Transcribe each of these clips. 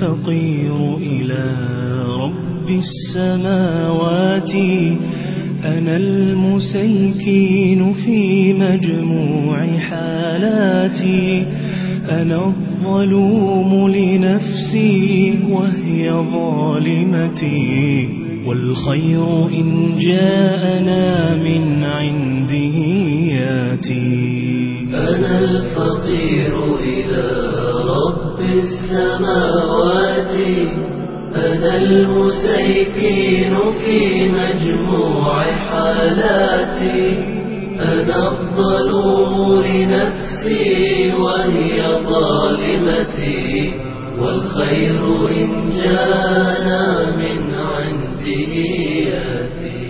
الفقير إلى رب السماوات، أنا المسيكين في مجموع حالاتي، أنا الظلوم لنفسي وهي ظالمتي، والخير إن جاءنا من عنده ياتي. أنا الفقير إلى رب السماوات، أنا المسيكين في مجموع حالاتي، أنا الظلوم لنفسي وهي ظالمتي، والخير إن جاءنا من عنده ياتي.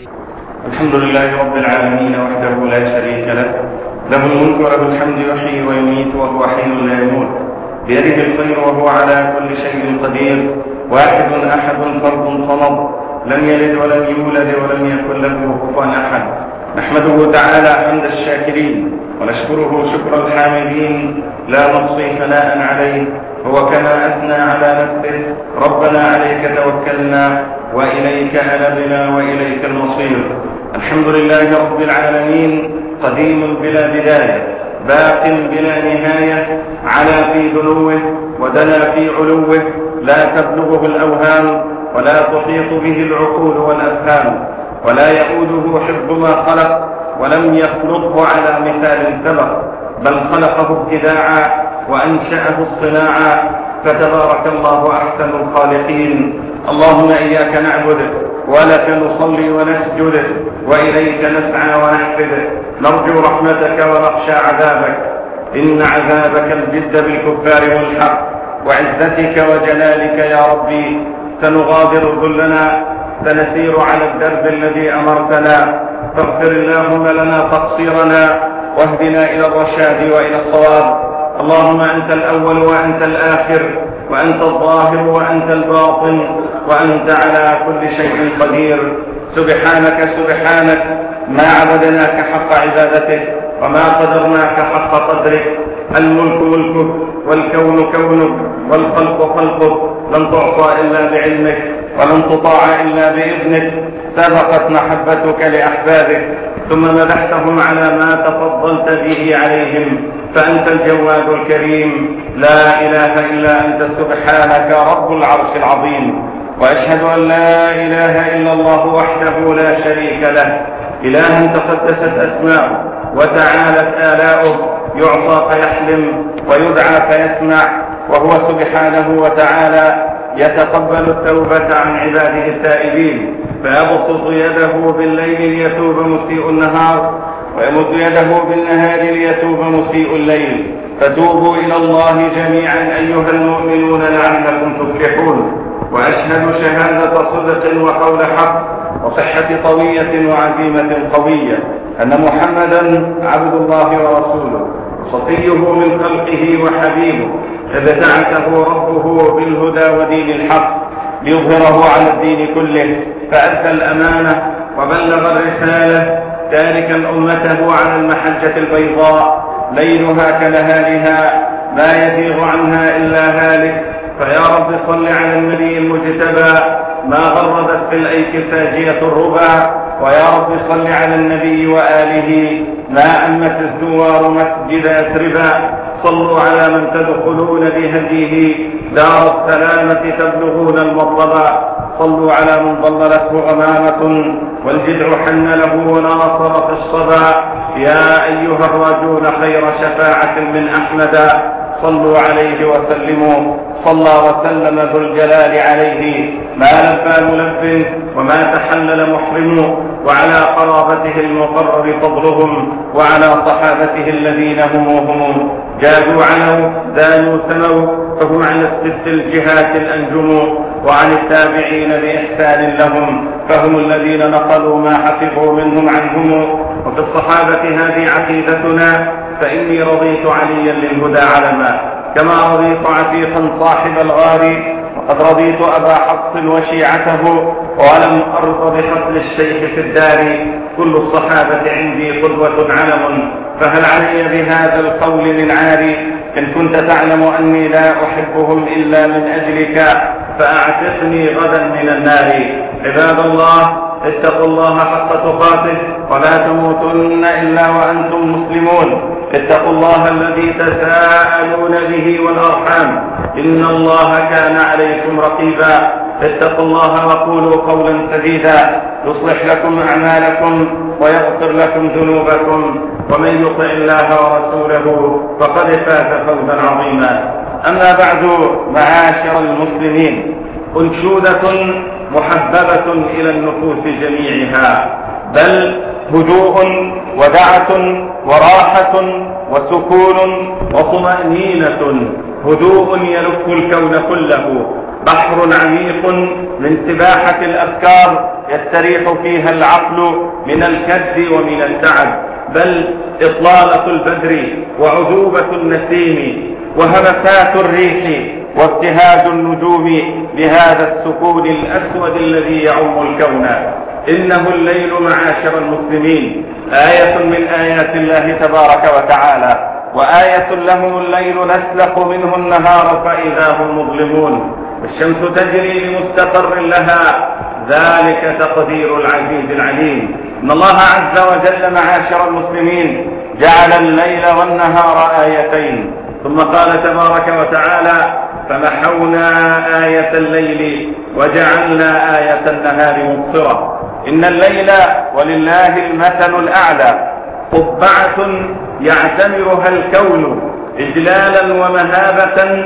الحمد لله رب العالمين وحده لا شريك له، له الملك وله الحمد يحيي ويميت وهو حي لا يموت، بيده الخير وهو على كل شيء قدير، واحد أحد فرد صمد، لم يلد ولم يولد ولم يكن له كفوا أحد. نحمده تعالى حمد الشاكرين ونشكره شكر الحامدين، لا نحصي ثناء عليه، هو كما أثنى على نفسه: ربنا عليك توكلنا وإليك أنبنا وإليك المصير. الحمد لله رب العالمين، قديم بلا بداية، باق بلا نهاية، علا في دنوه ودنا في علوه، لا تبلغه الأوهام ولا تحيط به العقول والأفهام، ولا يؤوده حفظ ما خلق، ولم يخلقه على مثال سبق، بل خلقه ابتداعا وأنشأه اصطناعا، فتبارك الله أحسن الخالقين. اللهم إياك نعبد ولك نصلي ونسجد، وإليك نسعى ونحفد، نرجو رحمتك ونخشى عذابك، إن عذابك الجد بالكفار ملحق، وعزتك وجلالك يا ربي سنغادر ذلنا، سنسير على الدرب الذي أمرتنا، فاغفر اللهم لنا تقصيرنا واهدنا إلى الرشاد وإلى الصواب. اللهم أنت الأول وأنت الآخر، وأنت الظاهر وأنت الباطن، وأنت على كل شيء قدير. سبحانك سبحانك، ما عبدناك حق عبادتك وما قدرناك حق قدرك. الملك ملكك والكون كونك والخلق خلقك، لن تعصى إلا بعلمك ولن تطاع إلا بإذنك. سبقت محبتك لأحبابك ثم مدحتهم على ما تفضلت به عليهم، فأنت الجواد الكريم، لا إله إلا أنت سبحانك رب العرش العظيم. وأشهد أن لا إله إلا الله وحده لا شريك له، إله تقدست أسماؤه وتعالت آلاؤه، يعصى فيحلم ويدعى فيسمع، وهو سبحانه وتعالى يتقبل التوبة عن عباده التائبين، فيبسط يده بالليل ليتوب مسيء النهار، ويمد يده بالنهار ليتوب مسيء الليل. فتوبوا إلى الله جميعا أيها المؤمنون لعلكم تفلحون. وأشهد شهادة صدق وقول حق وصحة طوية وعزيمة قوية أن محمدا عبد الله ورسوله، صفيه من خلقه وحبيبه، ابتعثه ربه بالهدى ودين الحق ليظهره على الدين كله، فأدى الأمانة وبلغ الرسالة، تاركا أمته على المحجة البيضاء ليلها كنهارها، ما يزيغ عنها إلا هالك. فيا رب صل على النبي المجتبى، ما غردت في الأيك ساجية الربا، ويا رب صل على النبي وآله، ما أمت الزوار مسجد يثربا. صلوا على من تدخلون بهديه دار السلامة تبلغون المطلبا، صلوا على من ضللته غمامة والجدع حن له وناصر في الصبا، يا أيها الراجون خير شفاعة من أحمدا، صلوا عليه وسلموا. صلى وسلم ذو الجلال عليه، ما لبى ملب وما تحلل محرم، وعلى قرابته المقرر فضلهم، وعلى صحابته الذين هم جادوا عنوا دانوا سموا، فهم عن الست الجهات الأنجم، وعن التابعين بإحسان لهم، فهم الذين نقلوا ما حفظوا منهم عنهم. وفي الصحابة هذه عقيدتنا، فإني رضيت عليا للهدى علما، كما رضيت عتيقا صاحب الغار، وقد رضيت أبا حفص وشيعته، ولم أرض بقتل الشيخ في الدار. كل الصحابة عندي قدوة علم، فهل علي بهذا القول من عاري؟ إن كنت تعلم أني لا أحبهم إلا من أجلك فأعتقني غدا من النار. عباد الله، اتقوا الله حق تقاته ولا تموتن إلا وأنتم مسلمون. اتقوا الله الذي تساءلون به والأرحام، إن الله كان عليكم رقيبا. اتقوا الله وقولوا قولا سديدا يصلح لكم أعمالكم ويغفر لكم ذنوبكم، ومن يطع الله ورسوله فقد فاز فوزا عظيما. أما بعد، معاشر المسلمين، أنشودة محببة إلى النفوس جميعها، بل هدوء ودعة وراحة وسكون وطمأنينة، هدوء يلف الكون كله، بحر عميق من سباحة الأفكار يستريح فيها العقل من الكد ومن التعب، بل إطلالة البدر وعذوبة النسيم وهمسات الريح وابتهاج النجوم بهذا السكون الأسود الذي يعم الكون. إنه الليل معاشر المسلمين آية من آيات الله تبارك وتعالى، وآية لهم الليل نسلخ منه النهار فإذا هم مظلمون، الشمس تجري لمستقر لها، ذلك تقدير العزيز العليم. إن الله عز وجل معاشر المسلمين جعل الليل والنهار آيتين، ثم قال تبارك وتعالى: فمحونا آية الليل وجعلنا آية النهار مبصرة. إن الليل ولله المثل الأعلى قبعة يعتمرها الكون إجلالا ومهابة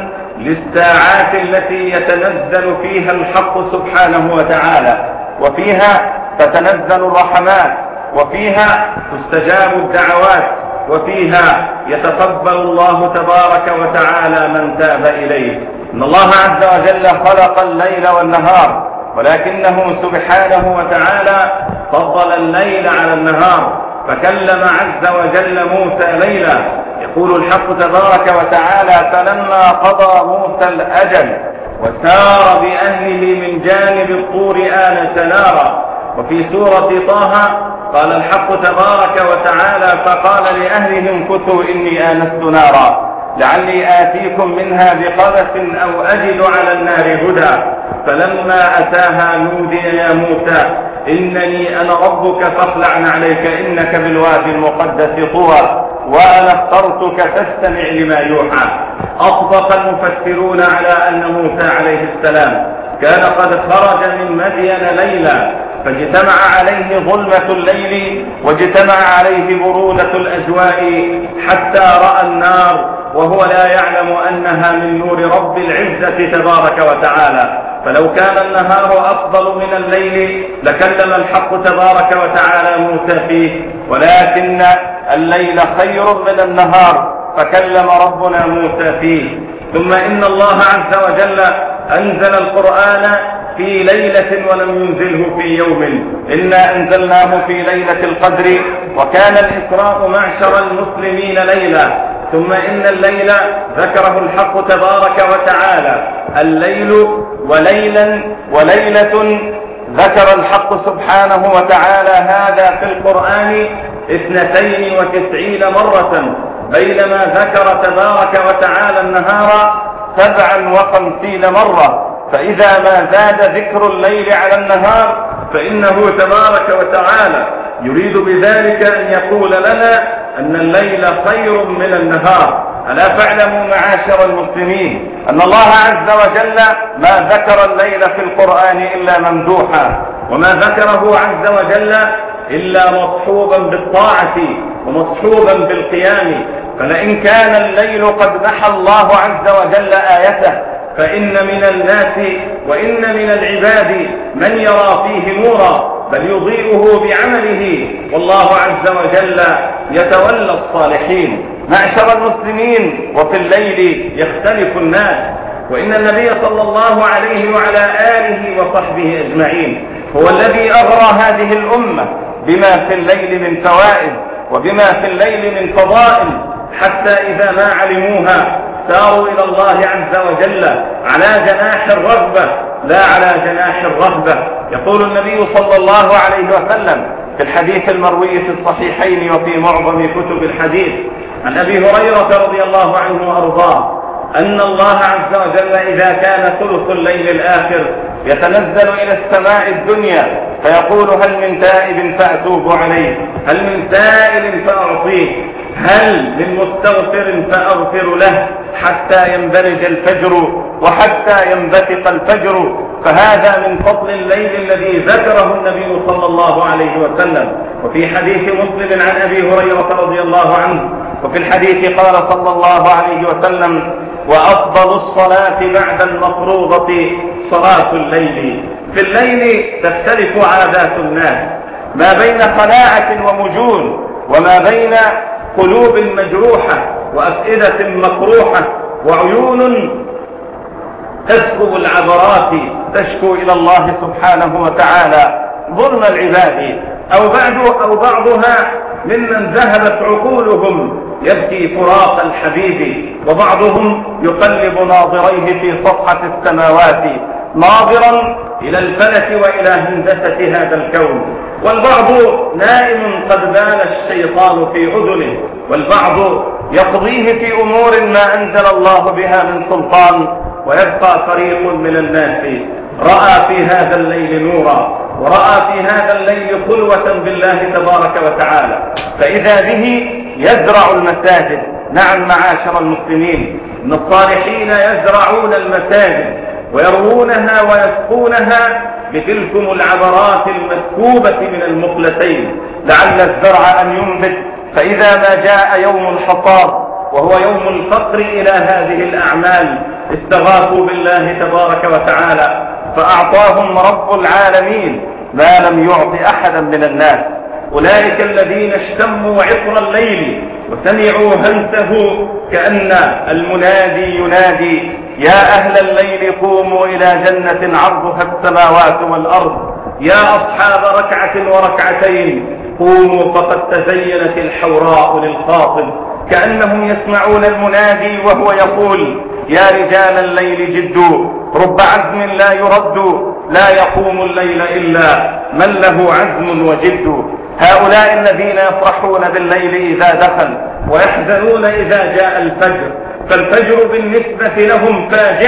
للساعات التي يتنزل فيها الحق سبحانه وتعالى، وفيها تتنزل الرحمات، وفيها تستجاب الدعوات، وفيها يتقبل الله تبارك وتعالى من تاب إليه. إن الله عز وجل خلق الليل والنهار، ولكنه سبحانه وتعالى فضل الليل على النهار، فكلم عز وجل موسى ليلا. يقول الحق تبارك وتعالى: فلما قضى موسى الأجل وسار بأهله من جانب الطور آنس نارا. وفي سورة طه قال الحق تبارك وتعالى: فقال لأهله امكثوا إني آنست نارا لعلي آتيكم منها بقبس أو أجد على النار هدى. فلما أتاها نودي يا موسى إنني أنا ربك فاخلع نعليك إنك بالوادي المقدس طوى وأنا اخترتك فاستمع لما يوحى. أطبق المفسرون على أن موسى عليه السلام كان قد خرج من مدين ليلا، فاجتمع عليه ظلمة الليل واجتمع عليه برودة الأجواء حتى رأى النار وهو لا يعلم أنها من نور رب العزة تبارك وتعالى. فلو كان النهار أفضل من الليل لكلم الحق تبارك وتعالى موسى فيه، ولكن الليل خير من النهار فكلم ربنا موسى فيه. ثم إن الله عز وجل أنزل القرآن في ليلة ولم ينزله في يوم، إنا أنزلناه في ليلة القدر، وكان الإسراء معشر المسلمين ليلة. ثم إن الليل ذكره الحق تبارك وتعالى الليل وليلا وليلة، ذكر الحق سبحانه وتعالى هذا في القرآن 92 مرة، بينما ذكر تبارك وتعالى النهار 57 مرة. فإذا ما زاد ذكر الليل على النهار فإنه تبارك وتعالى يريد بذلك أن يقول لنا أن الليل خير من النهار. ألا فاعلموا معاشر المسلمين أن الله عز وجل ما ذكر الليل في القرآن إلا ممدوحا، وما ذكره عز وجل إلا مصحوبا بالطاعة ومصحوبا بالقيام. فلئن كان الليل قد محى الله عز وجل آيته، فإن من الناس وإن من العباد من يرى فيه نورا بل يضيئه بعمله، والله عز وجل يتولى الصالحين. معشر المسلمين، وفي الليل يختلف الناس، وإن النبي صلى الله عليه وعلى آله وصحبه أجمعين هو الذي أغرى هذه الأمة بما في الليل من فوائد وبما في الليل من فضائل، حتى إذا ما علموها ساروا إلى الله عز وجل على جناح الرغبة لا على جناح الرهبة. يقول النبي صلى الله عليه وسلم: في الحديث المروي في الصحيحين وفي معظم كتب الحديث عن أبي هريرة رضي الله عنه وأرضاه أن الله عز وجل إذا كان ثلث الليل الآخر يتنزل إلى السماء الدنيا فيقول هل من تائب فأتوب عليه، هل من سائل فأعطيه، هل من مستغفر فأغفر له، حتى ينبرج الفجر وحتى ينبثق الفجر. فهذا من فضل الليل الذي ذكره النبي صلى الله عليه وسلم. وفي حديث مسلم عن أبي هريرة رضي الله عنه وفي الحديث قال صلى الله عليه وسلم وأفضل الصلاة بعد المفروضة صلاة الليل. في الليل تختلف عادات الناس ما بين خلاعة ومجون، وما بين قلوب مجروحة وأفئدة مكروحة وعيون تسكب العبرات تشكو إلى الله سبحانه وتعالى ظلم العباد، أو بعضها ممن ذهبت عقولهم يبكي فراق الحبيب، وبعضهم يقلب ناظريه في صفحة السماوات ناظرا إلى الفلك وإلى هندسة هذا الكون، والبعض نائم قد بال الشيطان في أذنه، والبعض يقضيه في أمور ما أنزل الله بها من سلطان، ويبقى فريق من الناس رأى في هذا الليل نورا، ورأى في هذا الليل خلوة بالله تبارك وتعالى، فإذا به يزرع المساجد. نعم معاشر المسلمين، إن الصالحين يزرعون المساجد ويروونها ويسقونها بتلكم العبرات المسكوبة من المقلتين لعل الزرع أن ينبت. فإذا ما جاء يوم الحصاد وهو يوم الفقر إلى هذه الأعمال استغاثوا بالله تبارك وتعالى فأعطاهم رب العالمين ما لم يعط أحدا من الناس. أولئك الذين اشتموا عطر الليل وسمعوا همسه كأن المنادي ينادي يا أهل الليل قوموا إلى جنة عرضها السماوات والأرض، يا أصحاب ركعة وركعتين قوموا فقد تزينت الحوراء للخاطب. كأنهم يسمعون المنادي وهو يقول يا رجال الليل جدوا، رب عزم لا يرد، لا يقوم الليل إلا من له عزم وجد. هؤلاء الذين يفرحون بالليل إذا دخل ويحزنون إذا جاء الفجر، فالفجر بالنسبة لهم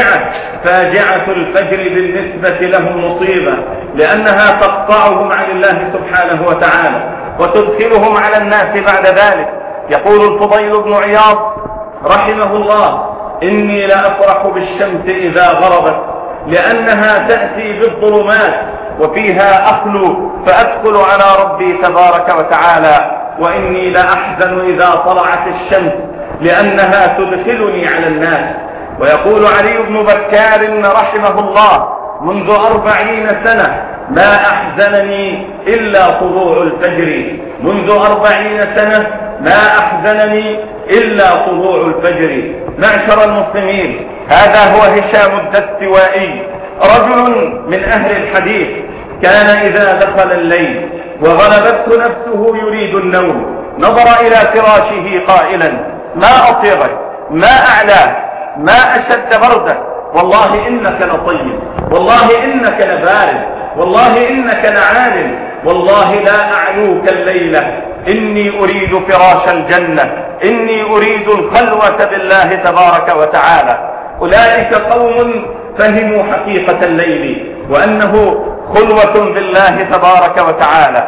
فاجعة الفجر بالنسبة لهم مصيبة، لأنها تقطعهم عن الله سبحانه وتعالى وتدخلهم على الناس بعد ذلك. يقول الفضيل بن عياض رحمه الله إني لأفرح بالشمس إذا غربت لأنها تأتي بالظلمات وفيها أخلو فأدخل على ربي تبارك وتعالى، وإني لأحزن إذا طلعت الشمس لأنها تدخلني على الناس. ويقول علي بن بكار رحمه الله منذ 40 سنة ما أحزنني إلا طلوع الفجر، منذ 40 سنة ما أحزنني إلا طلوع الفجر. معشر المسلمين، هذا هو هشام الدستوائي، رجل من أهل الحديث، كان إذا دخل الليل وغلبته نفسه يريد النوم نظر إلى فراشه قائلا ما أطيبك، ما أعلاه، ما أشد بردك، والله إنك لطيب، والله إنك لبارد، والله إنك لعال، والله لا أعلوك الليلة، إني أريد فراش الجنة، إني أريد الخلوة بالله تبارك وتعالى. أولئك قوم فهموا حقيقة الليل وأنه خلوة بالله تبارك وتعالى.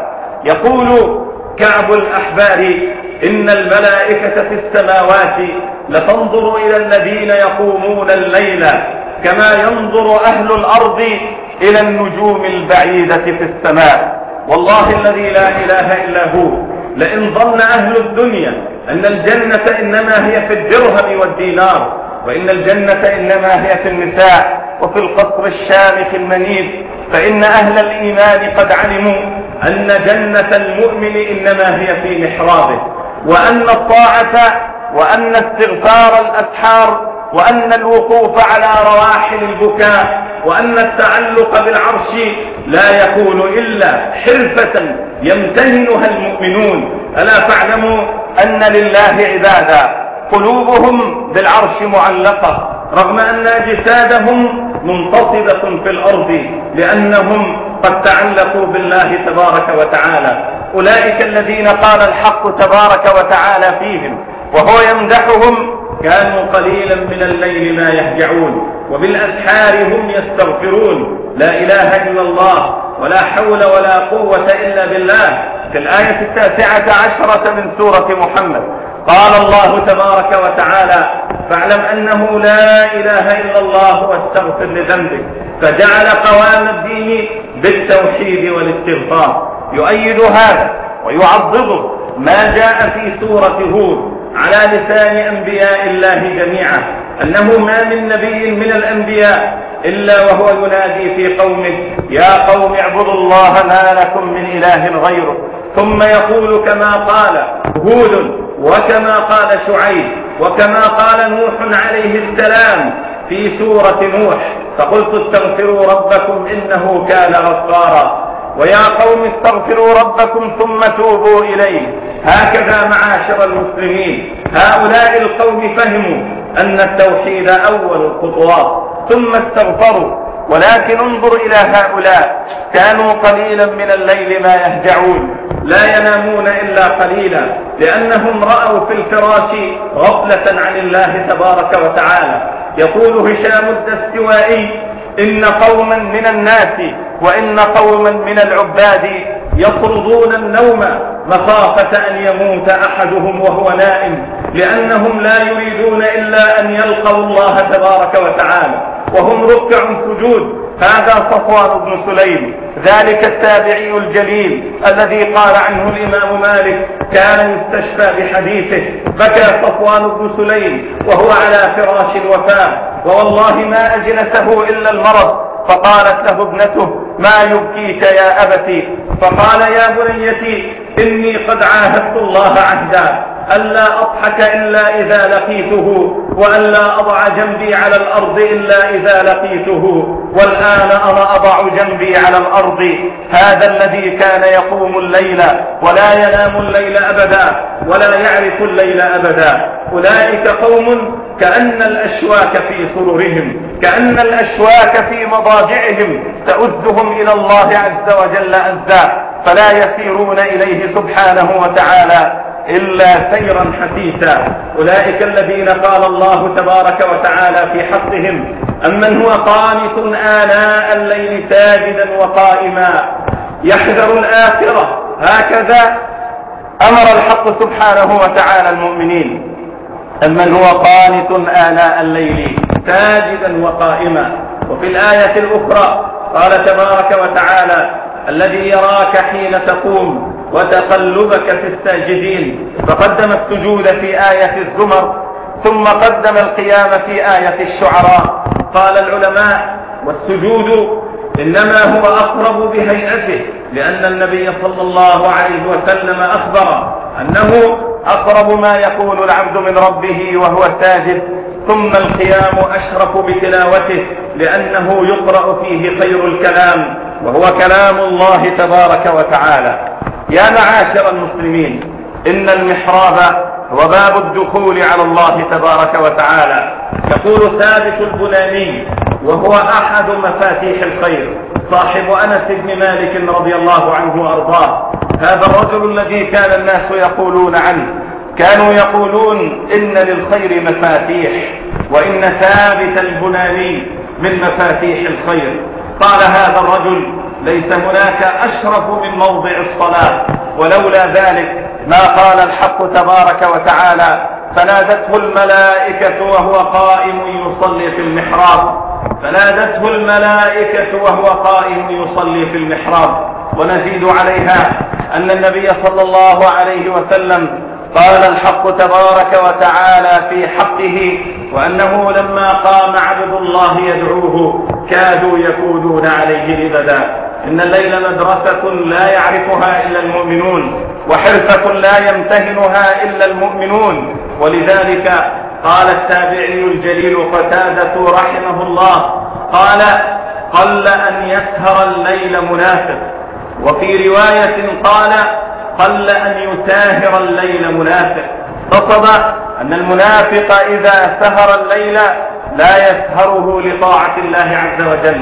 يقول كعب الأحبار إن الملائكة في السماوات لتنظر إلى الذين يقومون الليل كما ينظر أهل الأرض إلى النجوم البعيدة في السماء. والله الذي لا إله إلا هو لئن ظن أهل الدنيا أن الجنة إنما هي في الدرهم والدينار، وإن الجنة إنما هي في النساء وفي القصر الشامخ المنيف، فإن أهل الإيمان قد علموا أن جنة المؤمن إنما هي في محرابه، وأن الطاعة وأن استغفار الأسحار وأن الوقوف على رواحل البكاء وأن التعلق بالعرش لا يكون إلا حرفة يمتهنها المؤمنون. ألا فاعلموا أن لله عبادا قلوبهم بالعرش معلقة رغم أن أجسادهم منتصبة في الأرض، لأنهم قد تعلقوا بالله تبارك وتعالى. أولئك الذين قال الحق تبارك وتعالى فيهم وهو يمدحهم: كانوا قليلا من الليل ما يهجعون وبالأسحار هم يستغفرون. لا إله إلا الله ولا حول ولا قوة إلا بالله. في الآية 19 من سورة محمد قال الله تبارك وتعالى: فاعلم أنه لا إله إلا الله واستغفر لذنبك. فجعل قوام الدين بالتوحيد والاستغفار. يؤيد هذا ويعضده ما جاء في سورة هود على لسان أنبياء الله جميعا، أنه ما من نبي من الأنبياء إلا وهو ينادي في قومه: يا قوم اعبدوا الله ما لكم من إله غيره. ثم يقول كما قال هود وكما قال شعيب وكما قال نوح عليه السلام في سورة نوح: فقلت استغفروا ربكم إنه كان غفارا. ويا قوم استغفروا ربكم ثم توبوا إليه. هكذا معاشر المسلمين هؤلاء القوم فهموا أن التوحيد أول الخطوات ثم استغفروا. ولكن انظر إلى هؤلاء: كانوا قليلا من الليل ما يهجعون، لا ينامون إلا قليلا، لأنهم رأوا في الفراش غفلة عن الله تبارك وتعالى. يقول هشام الدستوائي: إن قوما من الناس وإن قوما من العباد يطردون النوم مخافة أن يموت أحدهم وهو نائم، لأنهم لا يريدون إلا أن يلقوا الله تبارك وتعالى وهم ركع سجود. هذا صفوان بن سليم، ذلك التابعي الجليل الذي قال عنه الإمام مالك: كان يستشفى بحديثه. بكى صفوان بن سليم وهو على فراش الوفاة، ووالله ما أجلسه إلا المرض. فقالت له ابنته: ما يبكيك يا أبتي؟ فقال: يا بنيتي إني قد عاهدت الله عهدا ألا أضحك إلا إذا لقيته، وألا أضع جنبي على الأرض إلا إذا لقيته، والآن أنا أضع جنبي على الأرض. هذا الذي كان يقوم الليل ولا ينام الليل أبدا ولا يعرف الليل أبدا. أولئك قوم كأن الأشواك في صدورهم، كأن الأشواك في مضاجعهم تؤزهم إلى الله عز وجل أزا، فلا يسيرون إليه سبحانه وتعالى إلا سيرا حسيسا. أولئك الذين قال الله تبارك وتعالى في حقهم: أمن هو قانت آناء الليل ساجدا وقائما يحذر الآخرة. هكذا أمر الحق سبحانه وتعالى المؤمنين: أمن هو قانت آناء الليل ساجدا وقائما. وفي الآية الأخرى قال تبارك وتعالى: الذي يراك حين تقوم وتقلبك في الساجدين. فقدم السجود في آية الزمر ثم قدم القيام في آية الشعراء. قال العلماء: والسجود إنما هو أقرب بهيئته، لأن النبي صلى الله عليه وسلم أخبر أنه أقرب ما يكون العبد من ربه وهو ساجد. ثم القيام أشرف بتلاوته، لأنه يقرأ فيه خير الكلام وهو كلام الله تبارك وتعالى. يا معاشر المسلمين، إن المحراب هو باب الدخول على الله تبارك وتعالى. يقول ثابت البناني وهو أحد مفاتيح الخير، صاحب أنس بن مالك رضي الله عنه وأرضاه، هذا الرجل الذي كان الناس يقولون عنه، كانوا يقولون إن للخير مفاتيح، وإن ثابت البناني من مفاتيح الخير. قال هذا الرجل: ليس هناك أشرف من موضع الصلاة، ولولا ذلك ما قال الحق تبارك وتعالى: فنادته الملائكة وهو قائم يصلي في المحراب. فنادته الملائكة وهو قائم يصلي في المحراب. ونزيد عليها أن النبي صلى الله عليه وسلم قال الحق تبارك وتعالى في حقه: وأنه لما قام عبد الله يدعوه كادوا يكونون عليه لبدا. إن الليل مدرسة لا يعرفها إلا المؤمنون، وحرفة لا يمتهنها إلا المؤمنون. ولذلك قال التابعي الجليل قتادة رحمه الله: قال: قل أن يسهر الليل منافق. وفي رواية قال: قل أن يساهر الليل منافق. قصد أن المنافق إذا سهر الليل لا يسهره لطاعة الله عز وجل،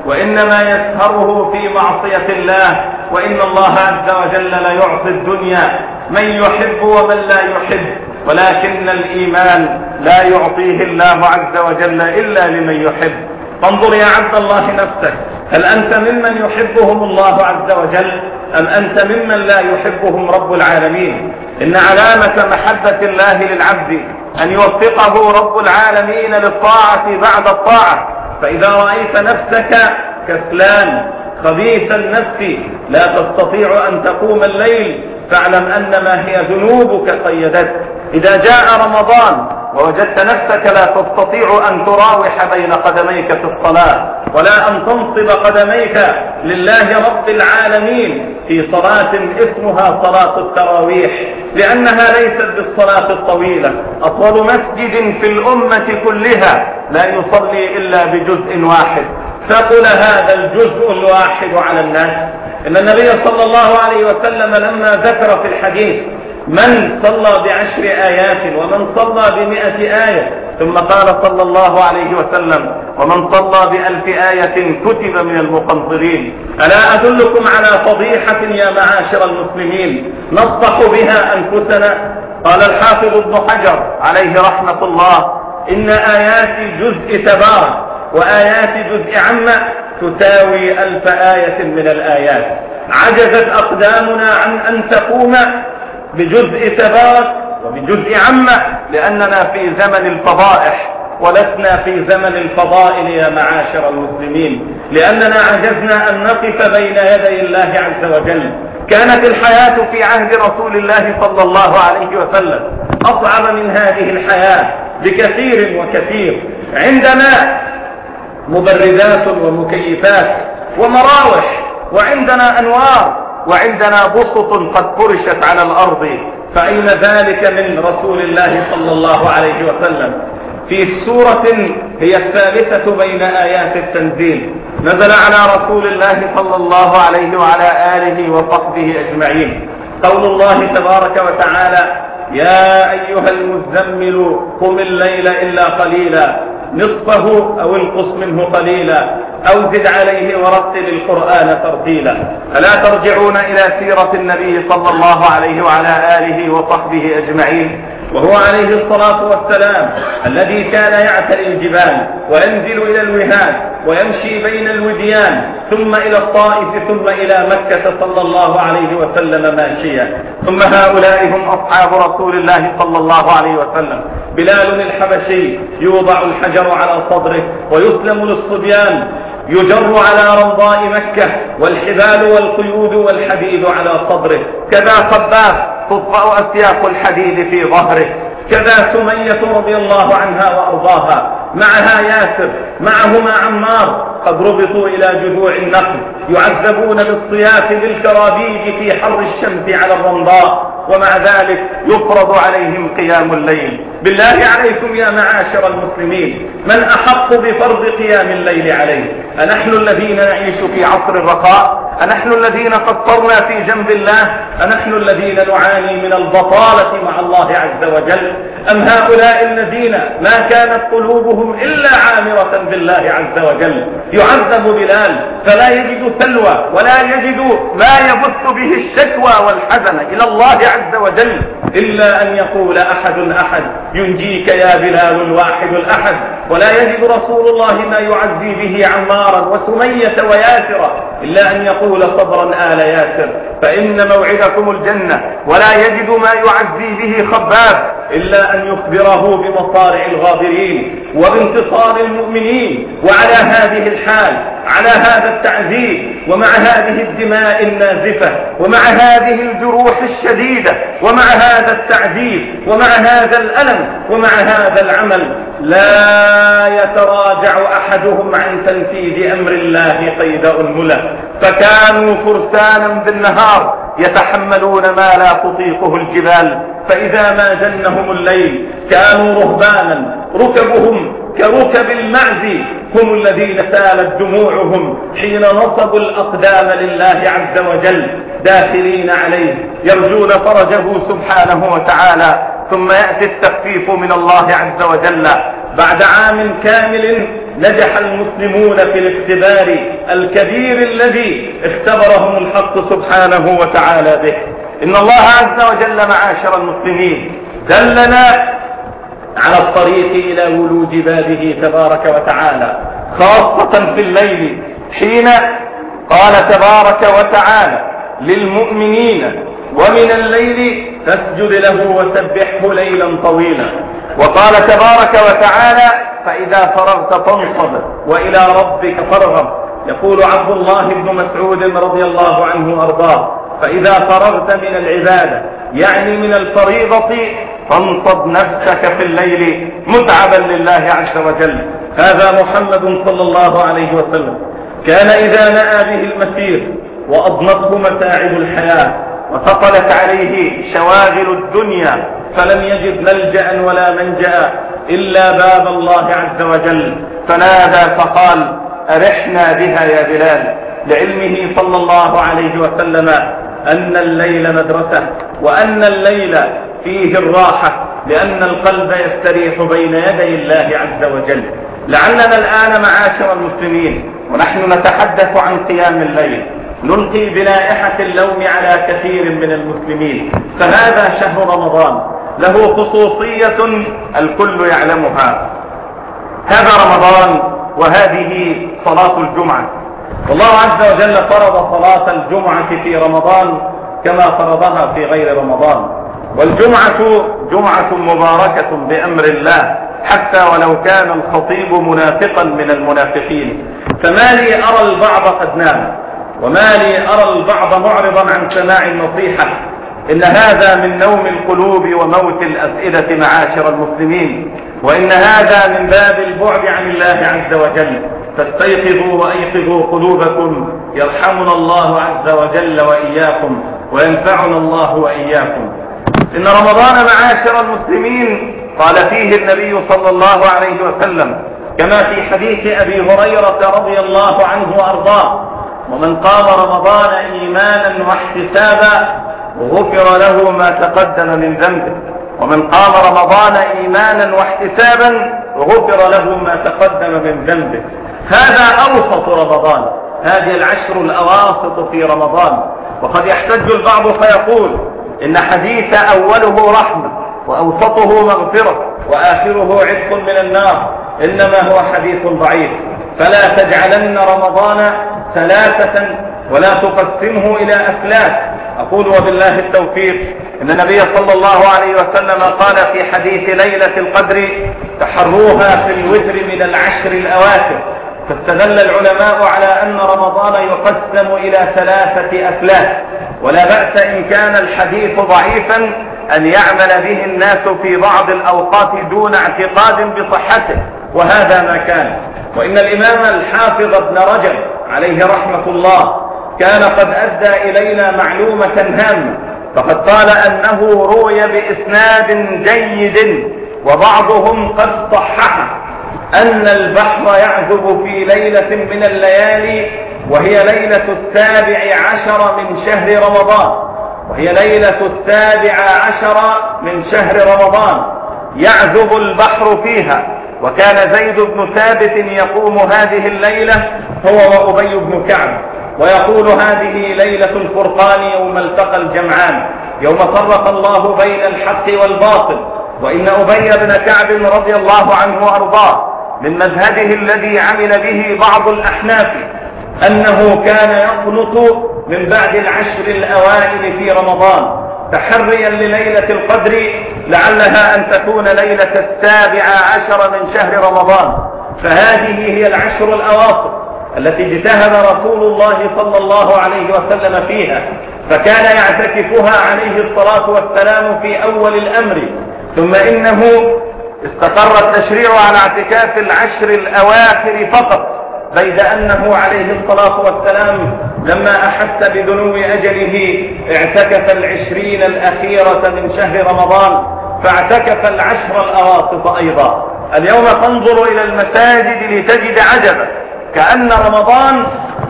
وإنما يسهره في معصية الله. وإن الله عز وجل لا يعطي الدنيا من يحب ومن لا يحب، ولكن الإيمان لا يعطيه الله عز وجل إلا لمن يحب. فانظر يا عبد الله نفسك، هل أنت ممن يحبهم الله عز وجل أم أنت ممن لا يحبهم رب العالمين؟ إن علامة محبة الله للعبد أن يوفقه رب العالمين للطاعة بعد الطاعة. فإذا رأيت نفسك كسلان خبيث النفس لا تستطيع أن تقوم الليل، فاعلم أنما هي ذنوبك قيدتك. إذا جاء رمضان ووجدت نفسك لا تستطيع أن تراوح بين قدميك في الصلاة ولا أن تنصب قدميك لله رب العالمين في صلاة اسمها صلاة التراويح، لأنها ليست بالصلاة الطويلة. أطول مسجد في الأمة كلها لا يصلي إلا بجزء واحد، ثقل هذا الجزء الواحد على الناس. إن النبي صلى الله عليه وسلم لما ذكر في الحديث من صلى ب10 آيات ومن صلى ب100 آية، ثم قال صلى الله عليه وسلم ومن صلى ب1000 آية كتب من المقنطرين. ألا أدلكم على فضيحة يا معاشر المسلمين نفضح بها أنفسنا؟ قال الحافظ ابن حجر عليه رحمة الله إن آيات جزء تبارك وآيات جزء عامة تساوي 1000 آية من الآيات. عجزت أقدامنا عن أن تقوم بجزء تبارك وبجزء عامة لأننا في زمن الفضائح ولسنا في زمن الفضائل يا معاشر المسلمين، لأننا عجزنا أن نقف بين يدي الله عز وجل. كانت الحياة في عهد رسول الله صلى الله عليه وسلم أصعب من هذه الحياة بكثير وكثير. عندنا مبردات ومكيفات ومراوح، وعندنا أنوار، وعندنا بسط قد فرشت على الأرض، فأين ذلك من رسول الله صلى الله عليه وسلم؟ في سورة هي الثالثة بين آيات التنزيل نزل على رسول الله صلى الله عليه وعلى آله وصحبه أجمعين قول الله تبارك وتعالى: يا أيها المزمل قم الليل إلا قليلا نصفه أو انقص منه قليلا أو زد عليه ورتل القرآن ترتيلا. ألا ترجعون إلى سيرة النبي صلى الله عليه وعلى آله وصحبه أجمعين، وهو عليه الصلاة والسلام الذي كان يعتري الجبال وينزل إلى الوهاد ويمشي بين الوديان ثم إلى الطائف ثم إلى مكة صلى الله عليه وسلم ماشيا. ثم هؤلاء هم أصحاب رسول الله صلى الله عليه وسلم: بلال الحبشي يوضع الحجر على صدره ويسلم للصبيان، يجر على رمضاء مكة والحبال والقيود والحديد على صدره. كذا خباب تطفأ أسياق الحديد في ظهره. كذا سمية رضي الله عنها وأرضاها، معها ياسر، معهما عمار، قد ربطوا إلى جذوع النخل يعذبون بالصياط بالكرابيج في حر الشمس على الرمضاء، ومع ذلك يفرض عليهم قيام الليل. بالله عليكم يا معاشر المسلمين، من أحق بفرض قيام الليل عليه؟ أنحن الذين نعيش في عصر الرخاء؟ أنحن الذين قصرنا في جنب الله؟ أنحن الذين نعاني من البطالة مع الله عز وجل؟ أم هؤلاء الذين ما كانت قلوبهم إلا عامرة بالله عز وجل؟ يعذب بلال فلا يجد سلوى ولا يجد ما يبث به الشكوى والحزن إلى الله عز وجل إلا أن يقول أحد أحد ينجيك يا بلال الواحد الأحد. ولا يجد رسول الله ما يعزي به عمارا وسمية وياسرا إلا أن يقول: صبرا آل ياسر فإن موعدكم الجنة. ولا يجد ما يعزي به خباب إلا أن يخبره بمصارع الغابرين وبانتصار المؤمنين. وعلى هذه الحال، على هذا التعذيب ومع هذه الدماء النازفة ومع هذه الجروح الشديدة ومع هذا التعذيب ومع هذا الألم ومع هذا العمل، لا يتراجع أحدهم عن تنفيذ أمر الله قيد أنملة. فكانوا فرسانا بالنهار يتحملون ما لا تطيقه الجبال، فإذا ما جنهم الليل كانوا رهبانا ركبهم كركب المعز، هم الذين سالت دموعهم حين نصبوا الأقدام لله عز وجل داخلين عليه يرجون فرجه سبحانه وتعالى. ثم يأتي التخفيف من الله عز وجل بعد عام كامل نجح المسلمون في الاختبار الكبير الذي اختبرهم الحق سبحانه وتعالى به. إن الله عز وجل معاشر المسلمين دلنا على الطريق إلى ولوج بابه تبارك وتعالى، خاصة في الليل، حين قال تبارك وتعالى للمؤمنين: ومن الليل فاسجد له وسبحه ليلا طويلا. وقال تبارك وتعالى: فإذا فرغت فانصب وإلى ربك فارغب. يقول عبد الله بن مسعود رضي الله عنه وأرضاه: فإذا فرغت من العبادة، يعني من الفريضة، فانصب نفسك في الليل متعبا لله عز وجل. هذا محمد صلى الله عليه وسلم كان إذا نأى به المسير وأضنته متاعب الحياة وثقلت عليه شواغل الدنيا فلم يجد ملجأ ولا منجأ إلا باب الله عز وجل، فنادى فقال: أرحنا بها يا بلال، لعلمه صلى الله عليه وسلم أن الليل مدرسة، وأن الليل فيه الراحة، لأن القلب يستريح بين يدي الله عز وجل. لعلنا الآن معاشر المسلمين ونحن نتحدث عن قيام الليل نلقي بلائحة اللوم على كثير من المسلمين، فهذا شهر رمضان له خصوصية الكل يعلمها. هذا رمضان وهذه صلاة الجمعة، والله عز وجل فرض صلاة الجمعة في رمضان كما فرضها في غير رمضان. والجمعة جمعة مباركة بأمر الله، حتى ولو كان الخطيب منافقا من المنافقين. فما لي أرى البعض قد نام، وما لي أرى البعض معرضا عن سماع النصيحة. إن هذا من نوم القلوب وموت الأفئدة معاشر المسلمين، وإن هذا من باب البعد عن الله عز وجل. فاستيقظوا وأيقظوا قلوبكم، يرحمنا الله عز وجل وإياكم، وينفعنا الله وإياكم. إن رمضان معاشر المسلمين قال فيه النبي صلى الله عليه وسلم كما في حديث أبي هريرة رضي الله عنه وأرضاه: ومن قام رمضان إيمانا واحتسابا غفر له ما تقدم من ذنبه. ومن قام رمضان إيمانا واحتسابا غفر له ما تقدم من ذنبه. هذا أوسط رمضان، هذه العشر الأواسط في رمضان. وقد يحتج البعض فيقول إن حديث أوله رحمة وأوسطه مغفرة وآخره عتق من النار، إنما هو حديث ضعيف. فلا تجعلن رمضان ثلاثة ولا تقسمه إلى أثلاث. أقول وبالله التوفيق. إن النبي صلى الله عليه وسلم قال في حديث ليلة القدر: تحروها في الوتر من العشر الأواخر. فاستدل العلماء على أن رمضان يقسم إلى ثلاثة أثلاث، ولا بأس إن كان الحديث ضعيفا أن يعمل به الناس في بعض الأوقات دون اعتقاد بصحته، وهذا ما كان. وإن الإمام الحافظ ابن رجب عليه رحمة الله كان قد أدى إلينا معلومة هامة، فقد قال أنه روي بإسناد جيد وبعضهم قد صححه أن البحر يعذب في ليلة من الليالي، وهي ليلة 17 من شهر رمضان، وهي ليلة 17 من شهر رمضان يعذب البحر فيها. وكان زيد بن ثابت يقوم هذه الليلة هو وأبي بن كعب، ويقول: هذه ليلة الفرقان يوم التقى الجمعان، يوم فرق الله بين الحق والباطل. وإن أبي بن كعب رضي الله عنه وأرضاه من مذهبه الذي عمل به بعض الأحناف أنه كان يقنط من بعد العشر الأوائل في رمضان تحريا لليلة القدر، لعلها أن تكون ليلة 17 من شهر رمضان. فهذه هي العشر الأواخر التي اجتهد رسول الله صلى الله عليه وسلم فيها، فكان يعتكفها عليه الصلاة والسلام في أول الأمر، ثم إنه استقر التشريع على اعتكاف العشر الأواخر فقط، بيد أنه عليه الصلاة والسلام لما أحس بدنو أجله اعتكف 20 الأخيرة من شهر رمضان، فاعتكف العشر الأواسط أيضا. اليوم تنظر إلى المساجد لتجد عجبا، كأن رمضان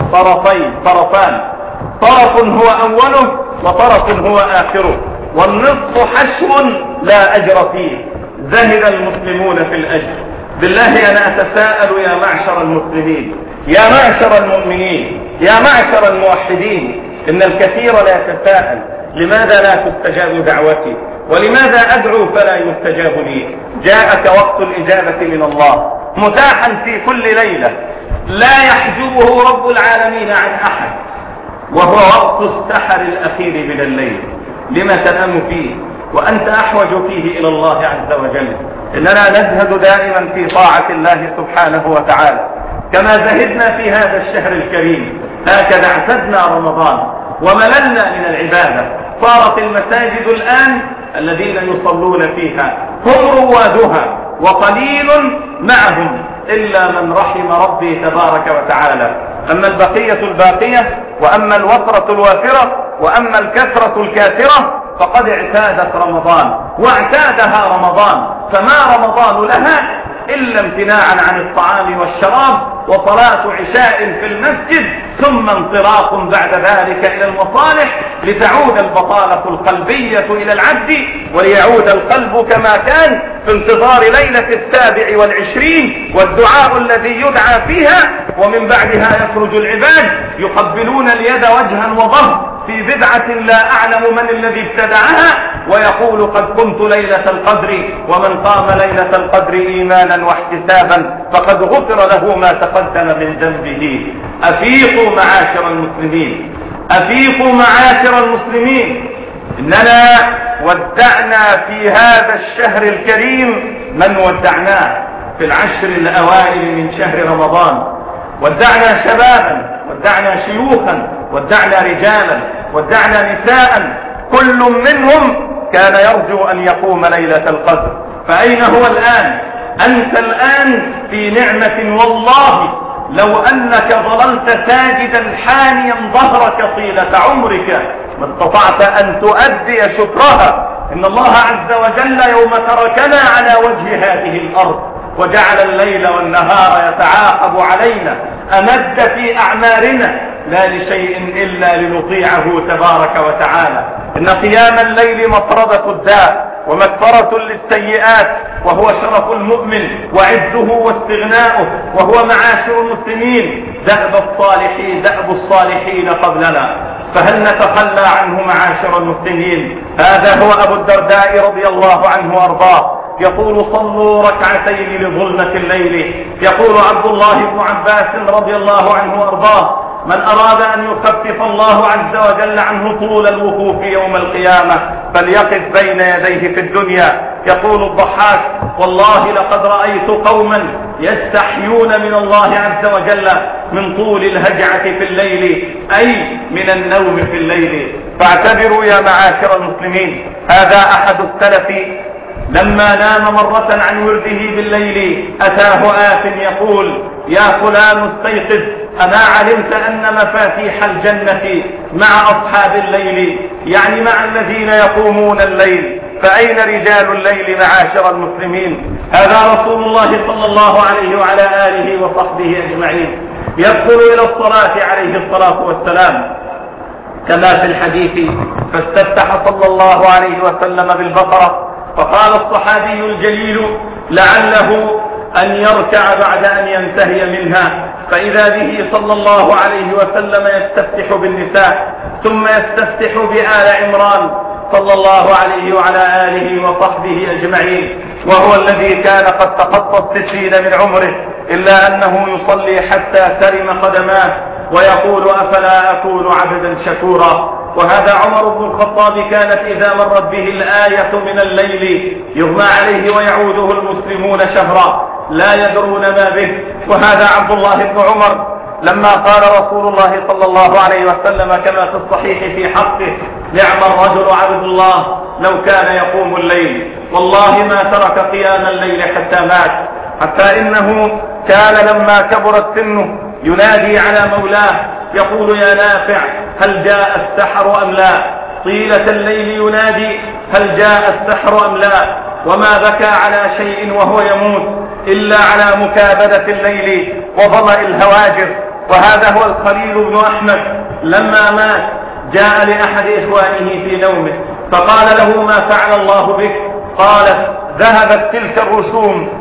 طرفان، طرف هو أوله وطرف هو آخره، والنصف حشو لا أجر فيه. زهد المسلمون في الأجر، بالله أنا أتساءل يا معشر المسلمين، يا معشر المؤمنين، يا معشر الموحدين، إن الكثير لا يتساءل لماذا لا تستجاب دعوتي، ولماذا أدعو فلا يستجاب لي؟ جاءك وقت الإجابة من الله متاحا في كل ليلة، لا يحجبه رب العالمين عن أحد، وهو وقت السحر الأخير من الليل. لما تنام فيه وأنت أحوج فيه إلى الله عز وجل؟ إننا نزهد دائما في طاعة الله سبحانه وتعالى كما زهدنا في هذا الشهر الكريم. هكذا اعتدنا رمضان ومللنا من العبادة. صارت المساجد الآن الذين يصلون فيها هم روادها وقليل معهم إلا من رحم ربي تبارك وتعالى. أما البقية الباقية، وأما الوفرة الوافرة، وأما الكثرة الكاثرة فقد اعتادت رمضان واعتادها رمضان، فما رمضان لها إلا امتناعا عن الطعام والشراب وصلاة عشاء في المسجد، ثم انطلاق بعد ذلك إلى المصالح لتعود البطالة القلبية إلى العبد، وليعود القلب كما كان في انتظار ليلة 27 والدعاء الذي يدعى فيها، ومن بعدها يخرج العباد يقبلون اليد وجها وظهر في بدعة لا أعلم من الذي ابتدعها، ويقول قد قمت ليلة القدر، ومن قام ليلة القدر إيمانا واحتسابا فقد غفر له ما تقدم من ذنبه. أفيقوا معاشر المسلمين، أفيقوا معاشر المسلمين، إننا ودعنا في هذا الشهر الكريم من ودعناه في العشر الأوائل من شهر رمضان. ودعنا شبابا، ودعنا شيوخا، ودعنا رجالا، ودعنا نساء، كل منهم كان يرجو أن يقوم ليلة القدر. فأين هو الآن؟ أنت الآن في نعمة، والله لو أنك ظللت ساجدا حانيا ظهرك طيلة عمرك ما استطعت أن تؤدي شكرها. إن الله عز وجل يوم تركنا على وجه هذه الأرض وجعل الليل والنهار يتعاقب علينا أمد في أعمارنا لا لشيء إلا لنطيعه تبارك وتعالى. إن قيام الليل مطردة الداء ومكفرة للسيئات، وهو شرف المؤمن وعزه واستغناؤه، وهو معاشر المسلمين دأب الصالحين قبلنا، فهل نتخلى عنه معاشر المسلمين؟ هذا هو أبو الدرداء رضي الله عنه وأرضاه يقول صلوا ركعتين لظلمة الليل. يقول عبد الله بن عباس رضي الله عنه وأرضاه من أراد أن يخفف الله عز وجل عنه طول الوقوف يوم القيامة فليقف بين يديه في الدنيا. يقول الضحاك والله لقد رأيت قوما يستحيون من الله عز وجل من طول الهجعة في الليل، أي من النوم في الليل. فاعتبروا يا معاشر المسلمين، هذا أحد السلف لما نام مرة عن ورده بالليل أتاه آت يقول يا فلان استيقظ، أما علمت أن مفاتيح الجنة مع أصحاب الليل، يعني مع الذين يقومون الليل. فأين رجال الليل معاشر المسلمين؟ هذا رسول الله صلى الله عليه وعلى آله وصحبه أجمعين يدخل إلى الصلاة عليه الصلاة والسلام كما في الحديث فاستفتح صلى الله عليه وسلم بالبقرة، فقال الصحابي الجليل لعله أن يركع بعد أن ينتهي منها، فإذا به صلى الله عليه وسلم يستفتح بالنساء ثم يستفتح بآل عمران صلى الله عليه وعلى آله وصحبه أجمعين، وهو الذي كان قد تخطى 60 من عمره إلا أنه يصلي حتى ترم قدماه ويقول أفلا أكون عبدا شكورا. وهذا عمر بن الخطاب كانت إذا مرت به الآية من الليل يغمى عليه ويعوده المسلمون شهرا لا يدرون ما به. وهذا عبد الله بن عمر لما قال رسول الله صلى الله عليه وسلم كما في الصحيح في حقه نعم الرجل عبد الله لو كان يقوم الليل، والله ما ترك قيام الليل حتى مات، حتى إنه كان لما كبرت سنه ينادي على مولاه يقول يا نافع هل جاء السحر أم لا؟ طيلة الليل ينادي هل جاء السحر أم لا؟ وما بكى على شيء وهو يموت إلا على مكابدة الليل وظمأ الهواجر. وهذا هو الخليل بن أحمد لما مات جاء لأحد إخوانه في نومه فقال له ما فعل الله بك؟ قالت ذهبت تلك الرسوم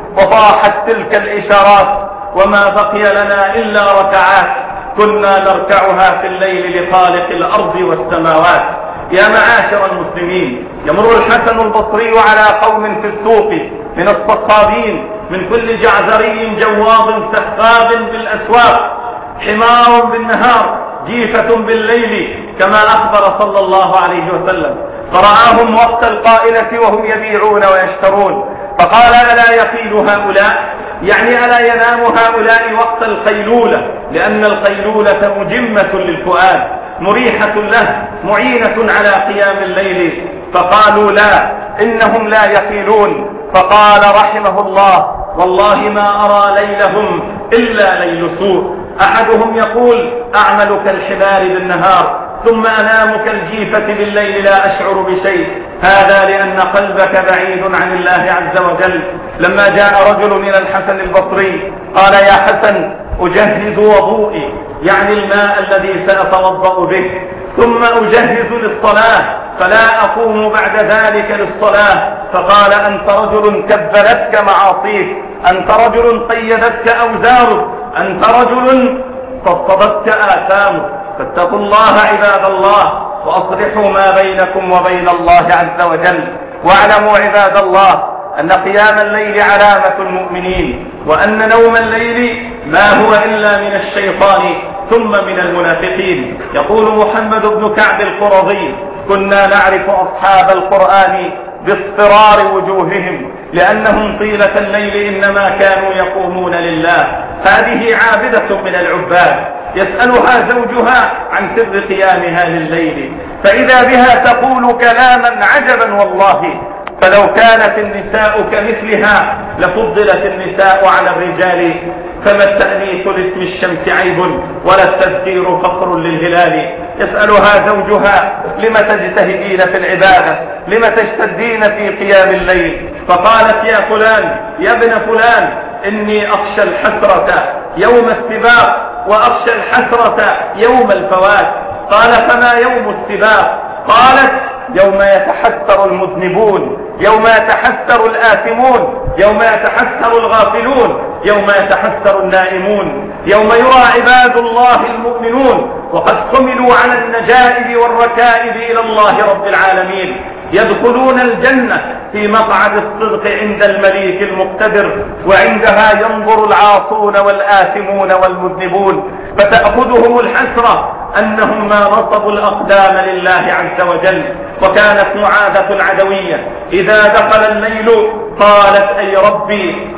وضاحت تلك الإشارات وما بقي لنا إلا ركعات كنا نركعها في الليل لخالق الأرض والسماوات. يا معاشر المسلمين، يمر الحسن البصري على قوم في السوق من الصخابين من كل جعذري جواض سخاب بالأسواق، حمار بالنهار جيفة بالليل كما أخبر صلى الله عليه وسلم، فرآهم وقت القائلة وهم يبيعون ويشترون فقال: ألا يقيل هؤلاء؟ يعني ألا ينام هؤلاء وقت القيلولة؟ لأن القيلولة مجمة للفؤاد مريحة له معينة على قيام الليل. فقالوا: لا، إنهم لا يقيلون. فقال رحمه الله: والله ما أرى ليلهم إلا ليل سوء، أحدهم يقول: أعمل كالحمار بالنهار ثم أنام كالجيفة بالليل لا أشعر بشيء، هذا لأن قلبك بعيد عن الله عز وجل. لما جاء رجل من الحسن البصري قال: يا حسن، أجهز وضوئي، يعني الماء الذي سأتوضأ به، ثم أجهز للصلاة فلا أقوم بعد ذلك للصلاة. فقال: أنت رجل كبلتك معاصيك، أنت رجل قيدتك أوزارك، أنت رجل صدتك آثامك، فاتقوا الله عباد الله وأصلحوا ما بينكم وبين الله عز وجل. واعلموا عباد الله أن قيام الليل علامة المؤمنين، وأن نوم الليل ما هو إلا من الشيطان ثم من المنافقين. يقول محمد بن كعب القرظي: كنا نعرف أصحاب القرآن باصفرار وجوههم لأنهم طيلة الليل إنما كانوا يقومون لله. هذه عابدة من العباد يسألها زوجها عن سر قيامها لليل، فإذا بها تقول كلاما عجبا والله، فلو كانت النساء كمثلها لفضلت النساء على الرجال، فما التأنيث لاسم الشمس عيب ولا التذكير فخر للهلال. يسألها زوجها: لم تجتهدين في العبادة؟ لم تشتدين في قيام الليل؟ فقالت: يا فلان، يا ابن فلان، إني أخشى الحسرة يوم السباق وأخشى الحسرة يوم الفوات. قال: فما يوم السباق؟ قالت: يوم يتحسر المذنبون، يوم يتحسر الآثمون، يوم يتحسر الغافلون، يوم يتحسر النائمون، يوم يرى عباد الله المؤمنون وقد حملوا على النجائب والركائب إلى الله رب العالمين، يدخلون الجنة في مقعد الصدق عند المليك المقتدر، وعندها ينظر العاصون والآثمون والمذنبون، فتأخذهم الحسرة أنهم ما نصبوا الأقدام لله عز وجل. وكانت معاذة العدوية إذا دخل الليل قالت: أي ربي،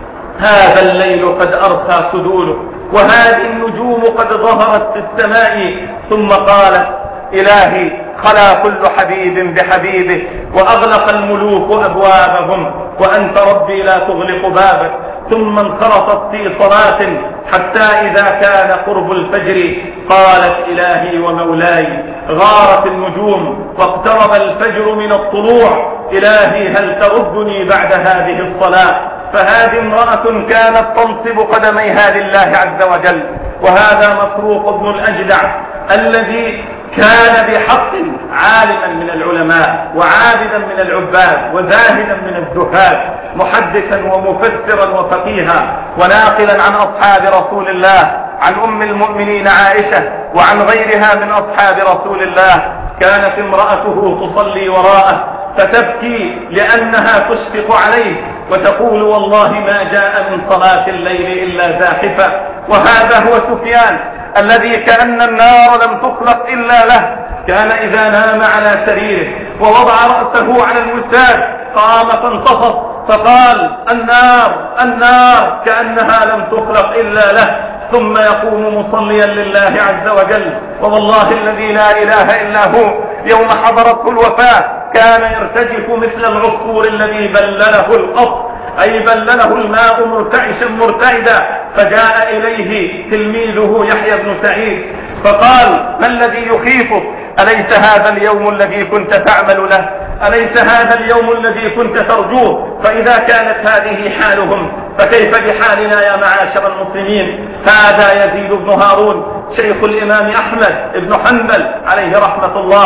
هذا الليل قد أرخى سدوله، وهذه النجوم قد ظهرت في السماء. ثم قالت: إلهي، خلا كل حبيب بحبيبه، وأغلق الملوك أبوابهم، وأنت ربي لا تغلق بابك. ثم انخرطت في صلاة حتى إذا كان قرب الفجر قالت: إلهي ومولاي، غارت النجوم واقترب الفجر من الطلوع، إلهي هل تردني بعد هذه الصلاة؟ فهذه امرأة كانت تنصب قدميها لله عز وجل. وهذا مسروق بن الأجدع الذي كان بحق عالما من العلماء وعابدا من العباد وزاهدا من الزهاد، محدثا ومفسرا وفقيها، وناقلا عن أصحاب رسول الله، عن أم المؤمنين عائشة وعن غيرها من أصحاب رسول الله. كانت امرأته تصلي وراءه فتبكي لأنها تشفق عليه وتقول: والله ما جاء من صلاة الليل إلا زاحفة. وهذا هو سفيان الذي كأن النار لم تخلق إلا له، كان إذا نام على سريره ووضع رأسه على الوساد قام فانتفض فقال: النار النار، كأنها لم تخلق إلا له، ثم يقوم مصليا لله عز وجل. ووالله الذي لا إله إلا هو، يوم حضرته الوفاة كان يرتجف مثل العصفور الذي بلله القط، أي بلله الماء مرتعشا مرتعدا. فجاء إليه تلميذه يحيى بن سعيد فقال: ما الذي يخيفك؟ أليس هذا اليوم الذي كنت تعمل له؟ أليس هذا اليوم الذي كنت ترجوه؟ فإذا كانت هذه حالهم فكيف بحالنا يا معاشر المسلمين؟ هذا يزيد بن هارون شيخ الإمام أحمد بن حنبل عليه رحمة الله،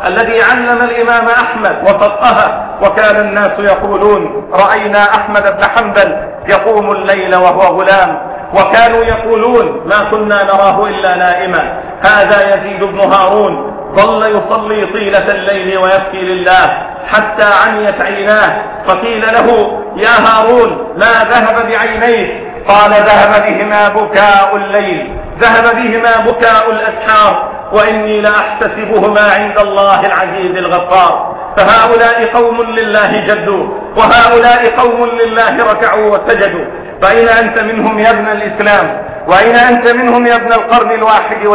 الذي علم الإمام أحمد وفقهه، وكان الناس يقولون رأينا أحمد بن حنبل يقوم الليل وهو غلام، وكانوا يقولون ما كنا نراه إلا نائما. هذا يزيد بن هارون ظل يصلي طيلة الليل ويبكي لله حتى عميت عيناه، فقيل له يا هارون ما ذهب بعينيك؟ قال ذهب بهما بكاء الليل، ذهب بهما بكاء الأسحار، وإني لأحتسبهما عند الله العزيز الغفار. فهؤلاء قوم لله جدوا، وهؤلاء قوم لله ركعوا وسجدوا. فأين أنت منهم يا ابن الإسلام؟ وأين أنت منهم يا ابن القرن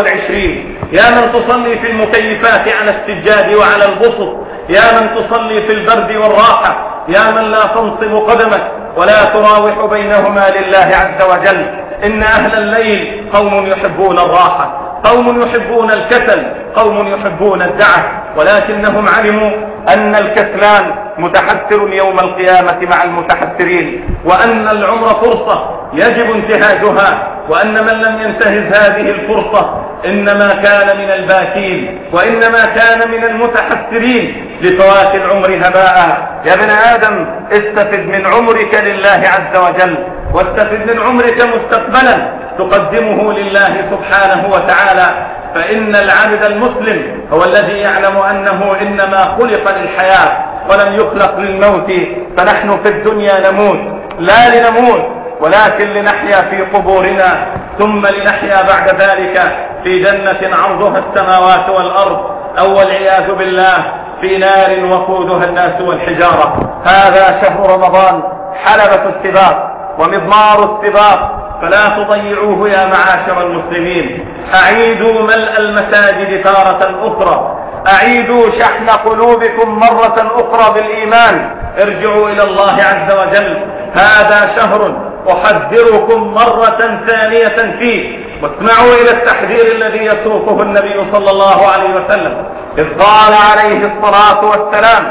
21؟ يا من تصلي في المكيفات على السجاد وعلى البسط، يا من تصلي في البرد والراحة، يا من لا تنصب قدمك ولا تراوح بينهما لله عز وجل. إن أهل الليل قوم يحبون الراحة، قوم يحبون الكسل، قوم يحبون الدعة، ولكنهم علموا أن الكسلان متحسر يوم القيامة مع المتحسرين، وأن العمر فرصة يجب انتهازها، وأن من لم ينتهز هذه الفرصة إنما كان من الباكين، وإنما كان من المتحسرين لفوات العمر هباء. يا ابن آدم استفد من عمرك لله عز وجل، واستفد من عمرك مستقبلا تقدمه لله سبحانه وتعالى. فإن العبد المسلم هو الذي يعلم أنه إنما خلق للحياة ولم يخلق للموت. فنحن في الدنيا نموت، لا لنموت ولكن لنحيا في قبورنا، ثم لنحيا بعد ذلك في جنة عرضها السماوات والأرض، أو والعياذ بالله في نار وقودها الناس والحجارة. هذا شهر رمضان، حلبة السباق ومضمار السباق، فلا تضيعوه يا معاشر المسلمين. أعيدوا ملء المساجد تارة أخرى، أعيدوا شحن قلوبكم مرة أخرى بالإيمان، ارجعوا إلى الله عز وجل. هذا شهر أحذركم مرة ثانية فيه، واسمعوا إلى التحذير الذي يسوقه النبي صلى الله عليه وسلم، إذ قال عليه الصلاة والسلام: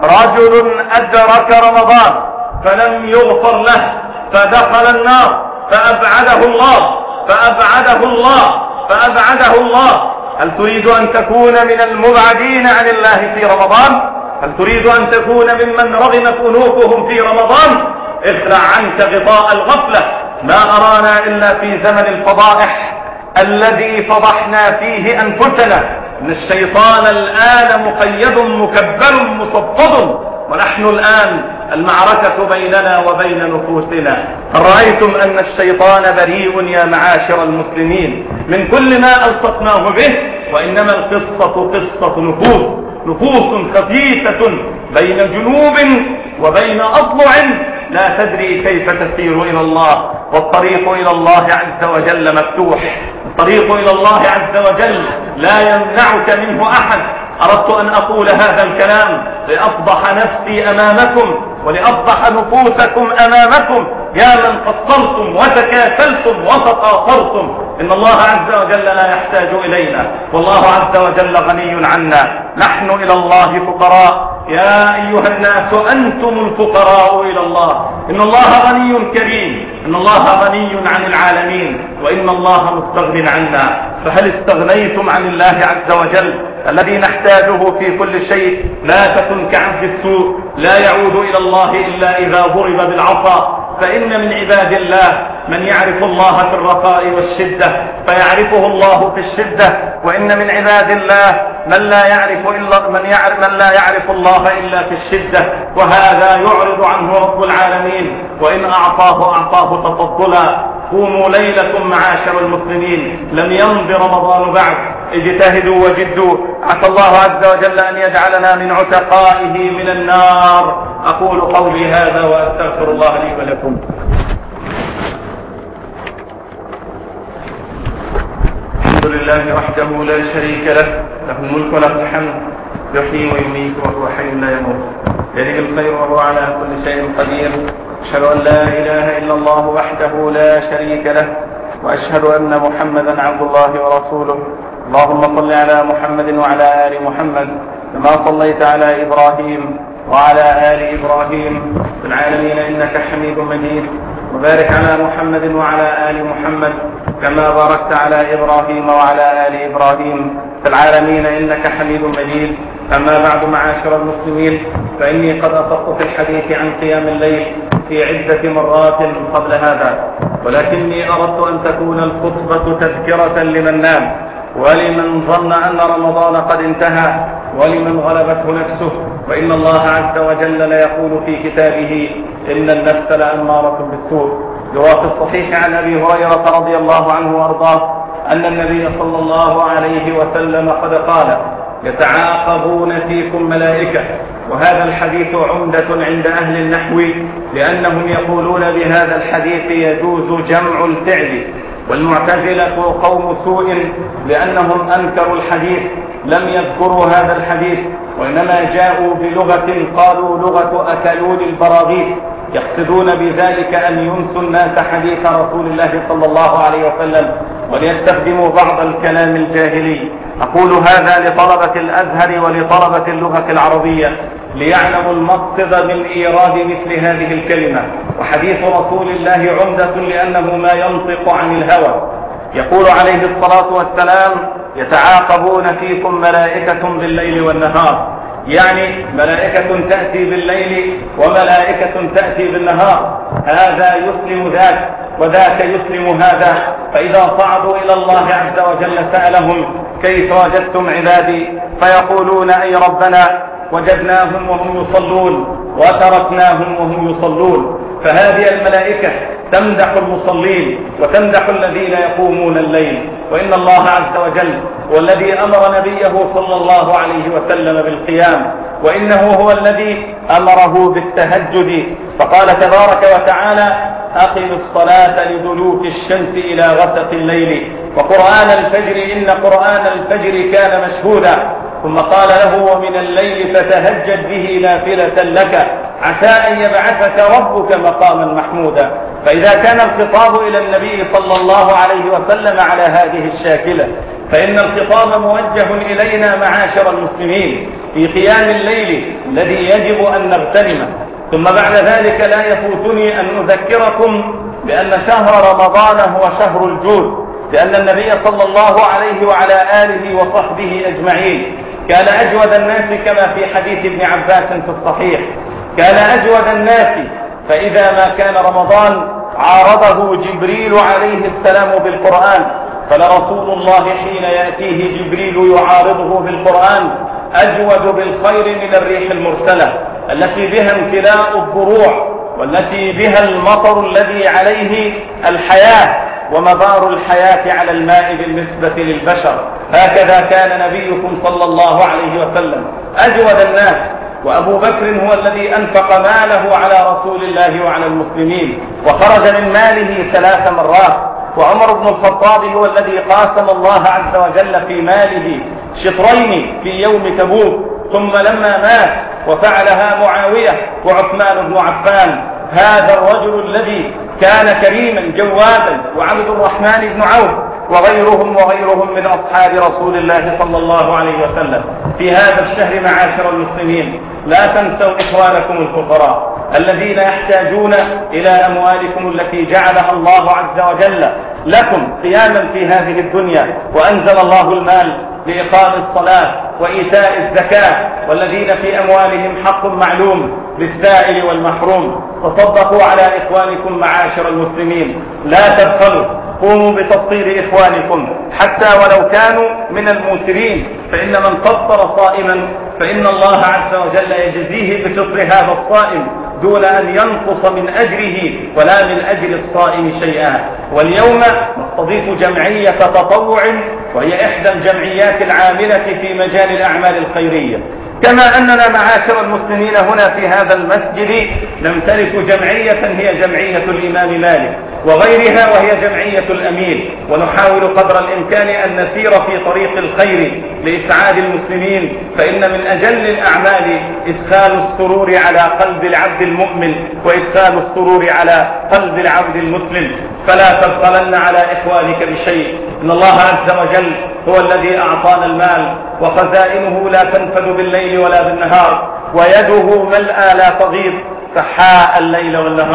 رجل أدرك رمضان فلم يغفر له فدخل النار فأبعده الله فأبعده الله فأبعده الله. هل تريد أن تكون من المبعدين عن الله في رمضان؟ هل تريد أن تكون ممن رغمت أنوفهم في رمضان؟ اخلع عنك غطاء الغفلة. ما أرانا إلا في زمن الفضائح الذي فضحنا فيه أنفسنا، إن الشيطان الآن مقيد مكبل مصفد، ونحن الآن المعركة بيننا وبين نفوسنا. رأيتم أن الشيطان بريء يا معاشر المسلمين من كل ما ألصقناه به، وإنما القصة قصة نفوس خفيفة بين جنوب وبين أضلع لا تدري كيف تسير إلى الله. والطريق إلى الله عز وجل مفتوح، الطريق إلى الله عز وجل لا يمنعك منه أحد. أردت أن أقول هذا الكلام لأفضح نفسي أمامكم ولأفضح نفوسكم أمامكم، يا من قصرتم وتكاسلتم وتقاصرتم. إن الله عز وجل لا يحتاج إلينا، والله عز وجل غني عنا. نحن إلى الله فقراء. يا أيها الناس أنتم الفقراء إلى الله. إن الله غني كريم، إن الله غني عن العالمين، وإن الله مستغن عنا. فهل استغنيتم عن الله عز وجل الذي نحتاجه في كل شيء؟ لا تكن كعبد السوء لا يعود إلى الله إلا إذا ضرب بالعصا. فإن من عباد الله من يعرف الله في الرخاء والشدة فيعرفه الله في الشدة، وإن من عباد الله من لا يعرف الله إلا في الشدة، وهذا يعرض عنه رب العالمين، وإن أعطاه تفضلا. قوموا ليلكم معاشر المسلمين، لم يمض رمضان بعد، اجتهدوا وجدوا، عسى الله عز وجل أن يجعلنا من عتقائه من النار. أقول قولي هذا وأستغفر الله لي ولكم. الحمد لله وحده لا شريك له، له الملك وله الحمد، يحيي ويميت وهو حي لا يموت، بيده الخير وهو على كل شيء قدير. أشهد أن لا إله إلا الله وحده لا شريك له، وأشهد أن محمدا عبد الله ورسوله. اللهم صل على محمد وعلى آل محمد كما صليت على إبراهيم وعلى آل إبراهيم في العالمين إنك حميد مجيد. وبارك على محمد وعلى آل محمد كما باركت على إبراهيم وعلى آل إبراهيم في العالمين إنك حميد مجيد. أما بعد، معاشر المسلمين، فإني قد أفضت في الحديث عن قيام الليل في عدة مرات قبل هذا، ولكني أردت أن تكون الخطبة تذكرة لمن نام، ولمن ظن أن رمضان قد انتهى، ولمن غلبته نفسه. وإن الله عز وجل ليقول في كتابه: إن النفس لأمارة بالسوء. وفي الصحيح عن أبي هريرة رضي الله عنه وأرضاه أن النبي صلى الله عليه وسلم قد قال: يتعاقبون فيكم ملائكة. وهذا الحديث عمدة عند أهل النحو، لأنهم يقولون بهذا الحديث يجوز جمع الفعل، والمعتزلة قوم سوء لأنهم أنكروا الحديث، لم يذكروا هذا الحديث، وإنما جاءوا بلغة قالوا لغة أكلون البراغيث، يقصدون بذلك أن ينسوا الناس حديث رسول الله صلى الله عليه وسلم وليستخدموا بعض الكلام الجاهلي. أقول هذا لطلبة الأزهر ولطلبة اللغة العربية ليعلموا المقصد من إيراد مثل هذه الكلمة. وحديث رسول الله عمدة لأنه ما ينطق عن الهوى. يقول عليه الصلاة والسلام: يتعاقبون فيكم ملائكة بالليل والنهار، يعني ملائكة تأتي بالليل وملائكة تأتي بالنهار، هذا يسلم ذاك وذاك يسلم هذا. فإذا صعدوا إلى الله عز وجل سألهم: كيف وجدتم عبادي؟ فيقولون: أي ربنا، وجدناهم وهم يصلون وتركناهم وهم يصلون. فهذه الملائكة تمدح المصلين وتمدح الذين يقومون الليل. وإن الله عز وجل هو الذي أمر نبيه صلى الله عليه وسلم بالقيام، وإنه هو الذي أمره بالتهجد، فقال تبارك وتعالى: أقم الصلاة لدلوك الشمس إلى غسق الليل وقرآن الفجر إن قرآن الفجر كان مشهودا. ثم قال له: ومن الليل فتهجد به نافلة لك عسى أن يبعثك ربك مقاما محمودا. فإذا كان الخطاب إلى النبي صلى الله عليه وسلم على هذه الشاكلة، فإن الخطاب موجه إلينا معاشر المسلمين في قيام الليل الذي يجب أن نغتنمه. ثم بعد ذلك لا يفوتني أن أذكركم بأن شهر رمضان هو شهر الجود، لأن النبي صلى الله عليه وعلى آله وصحبه أجمعين كان أجود الناس، كما في حديث ابن عباس في الصحيح: كان أجود الناس، فإذا ما كان رمضان عارضه جبريل عليه السلام بالقرآن، فلرسول الله حين يأتيه جبريل يعارضه بالقرآن أجود بالخير من الريح المرسلة التي بها امتلاء الضروع، والتي بها المطر الذي عليه الحياة ومدار الحياة على الماء بالنسبة للبشر. هكذا كان نبيكم صلى الله عليه وسلم أجود الناس. وأبو بكر هو الذي أنفق ماله على رسول الله وعلى المسلمين وخرج من ماله 3 مرات. وعمر بن الخطاب هو الذي قاسم الله عز وجل في ماله شطرين في يوم تبوك، ثم لما مات وفعلها معاوية وعثمان بن عفان. هذا الرجل الذي كان كريما جوادا، وعبد الرحمن بن عوف وغيرهم من أصحاب رسول الله صلى الله عليه وسلم. في هذا الشهر معاشر المسلمين لا تنسوا إخوانكم الفقراء الذين يحتاجون إلى أموالكم التي جعلها الله عز وجل لكم قياما في هذه الدنيا، وأنزل الله المال لإقام الصلاة وإيتاء الزكاة، والذين في أموالهم حق معلوم للسائل والمحروم. تصدقوا على إخوانكم معاشر المسلمين، لا تبخلوا، قوموا بتفطير إخوانكم حتى ولو كانوا من الموسرين، فإن من فطر صائما فإن الله عز وجل يجزيه بفطر هذا الصائم دون أن ينقص من أجره ولا من أجر الصائم شيئا. واليوم نستضيف جمعية تطوع، وهي إحدى الجمعيات العاملة في مجال الأعمال الخيرية. كما أننا معاشر المسلمين هنا في هذا المسجد نمتلك جمعية هي جمعية الإمام مالك وغيرها، وهي جمعية الأمين، ونحاول قدر الإمكان أن نسير في طريق الخير لإسعاد المسلمين، فإن من أجل الأعمال إدخال السرور على قلب العبد المؤمن وإدخال السرور على قلب العبد المسلم. فلا تبخلن على إخوانك بشيء، إن الله عز وجل هو الذي أعطانا المال، وخزائنه لا تنفد بالليل ولا بالنهار، ويده ملأى لا تغيض سحاء الليل والنهار.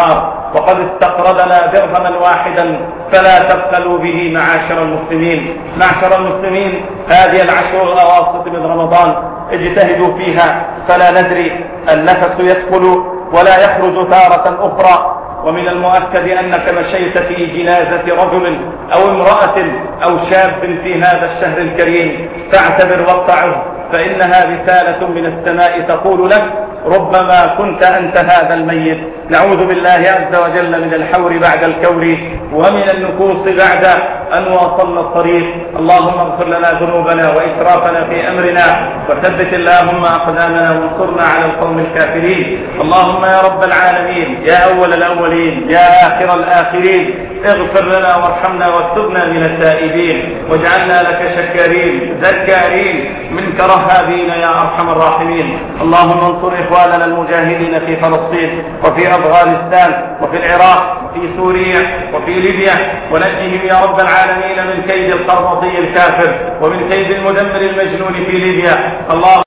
وقد استقرضنا درهما واحدا فلا تبخلوا به معاشر المسلمين. معشر المسلمين، هذه العشر الأواسط من رمضان اجتهدوا فيها، فلا ندري النفس يدخل ولا يخرج تارة أخرى. ومن المؤكد أنك مشيت في جنازة رجل أو امرأة أو شاب في هذا الشهر الكريم، فاعتبر واتعظ، فإنها رسالة من السماء تقول لك ربما كنت أنت هذا الميت. نعوذ بالله عز وجل من الحور بعد الكور، ومن النكوص بعد أن واصلنا الطريق. اللهم اغفر لنا ذنوبنا وإسرافنا في أمرنا، وثبت اللهم أقدامنا وانصرنا على القوم الكافرين. اللهم يا رب العالمين، يا أول الأولين، يا آخر الآخرين، اغفر لنا وارحمنا واكتبنا من التائبين، واجعلنا لك شكارين ذكارين منك رهابين يا أرحم الراحمين. اللهم انصر إخواننا المجاهدين في فلسطين وفي أفغانستان وفي العراق وفي سوريا وفي ليبيا، ونجهم يا رب العالمين من كيد القرمطي الكافر ومن كيد المدمر المجنون في ليبيا.